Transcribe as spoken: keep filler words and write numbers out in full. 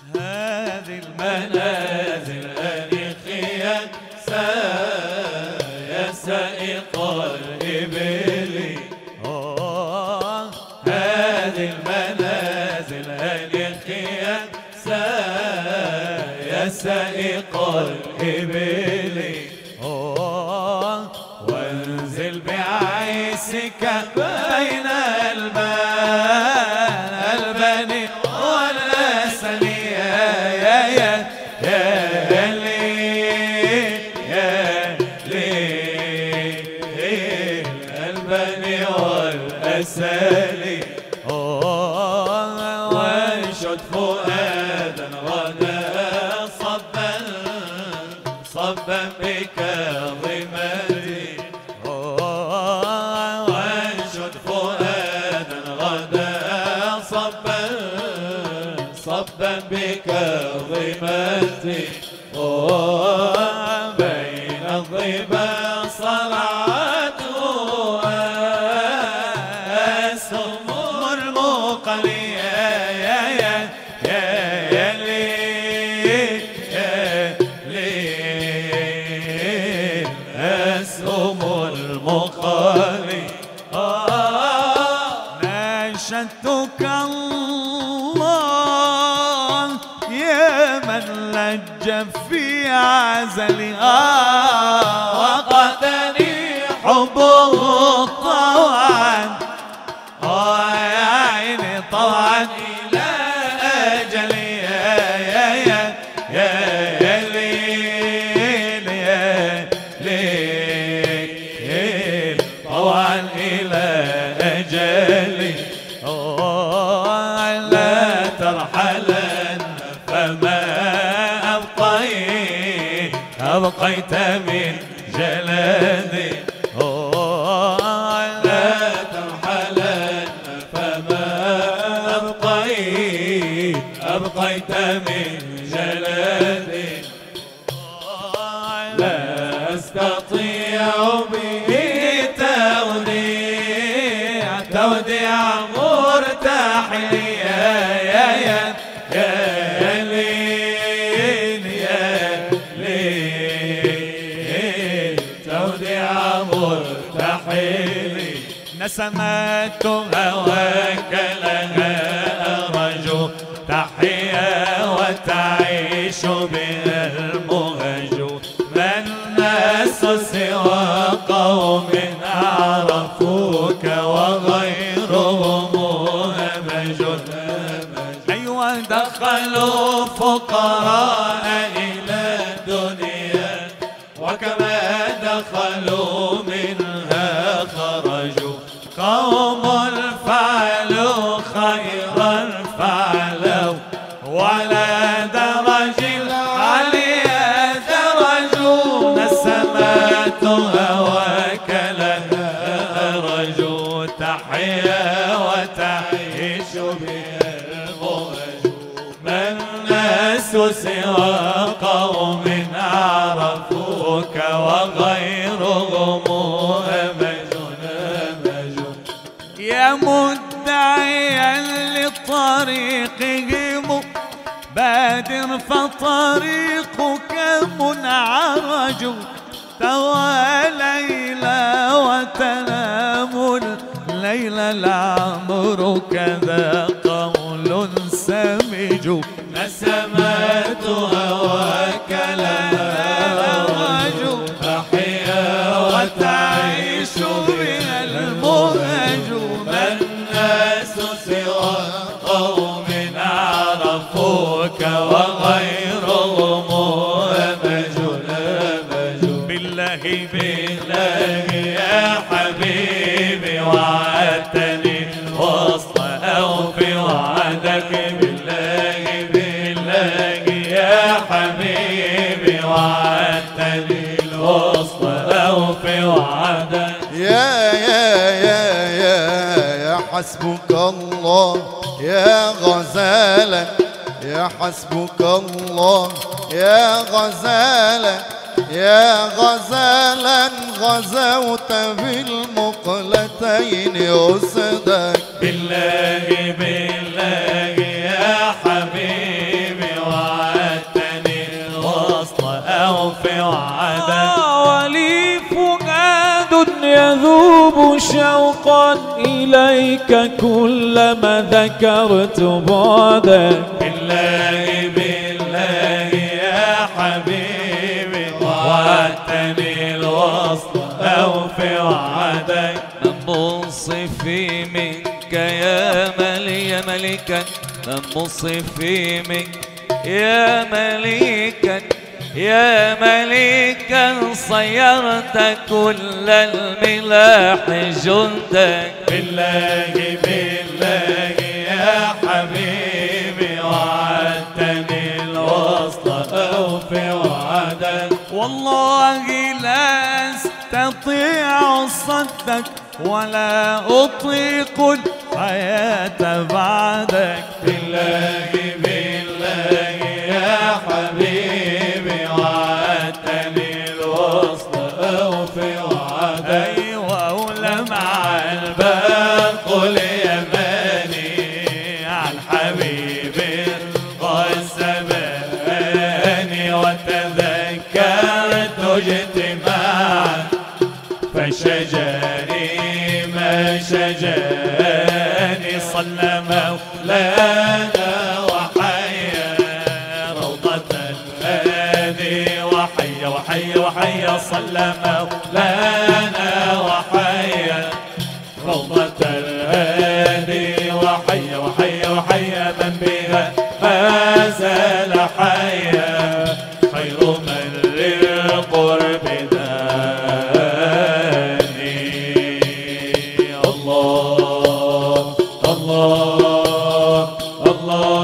هذه المنازل أنيخيا يا سائق الإبل. هذه المنازل أنيخيا يا سائق الإبل. وانزل بعيسك بين البني والأسل يا يا يا يا لي يا لي البني والأسل. وانشد فؤادا غدا صبا صبا بكاظمتي. وانشد فؤادا غدا صبا صبا بكاظمتي. بين الظبا صرعته أسهم المقلي يا يا يا يا لي يا لي أسهم المقلي. ناشدتك الله يا من لج في عزلها وقتني حبه طوعا يا عيني طوعا إلى أجلي يا يا يا يا يا ليل يا ليل طوعا إلى أجلي. لا ترحلن فما أبقيت أبقيت من جلدي. لا ترحلن فما أبقيت أبقيت من جلدي. لا أستطيع به توديع توديع مرتحلي يا يا يا يا ليل يا ليل توديع مرتحلي. نسمات هواك لها أرجو تحيا وتعيش بها المهج. ما الناس سوى قوم عرفوك وغيرهم همج. أيوة دخلوا فقراء إلى الدنيا وكما دخلوا منها خرجوا. قوم فعلوا خيرا فعلوا ولا درج العليا درجوا. نسمات هواك لها أرجو تحيا وتعيش بها المهج. ما الناس سوى قوم عرفوك وغيرهم همج همج. يا مدعيا لطريقهم بادر فطريقك منعرج. توى ليلى وتنام الليل العمر كذا قول سمج. نسمات هواك لها أرجو تحيا وتعيش بها المهج. ما الناس سوى قوم عرفوك وغيرهم همج همج. بالله بالله يا حبيبي وعدتني وصل أوفي وعدك. بالله بالله يا حبيبي وعدتني الوصل أوفي وعدك. يا يا يا يا يا حسبك الله يا غزالة يا حسبك الله يا غزالة يا غزالا غزوت بالمقلتين أسدك. بالله بالله يا حبيبي إليك كلما ذكرت بعدك. بالله بالله يا حبيبي وعدتني الوصل أوفي وعدك. منصفي منك يا ملي يا ملكا، منصفي منك يا ملكا يا ملكا، صيرت كل الملاح جندك. بالله بالله يا حبيبي وعدتني الوصل أوفي وعدك. والله لا أستطيع صدك ولا أطيق الحياة بعدك. بالله بالله يا حبيبي وعدتني الوصل أوفي وعدك. أيوة ولمع البرق اليماني عن حبيبي والزماني، وتذكرت اجتماعا فشجاني ما شجاني. صلى مولانا وحيا روضة الهادي وحيا وحيا وحيا. صلى مولانا وحيا روضة الهادي وحيا وحيا وحيا. من بها ما زال حيا خير من للقرب داني. الله الله الله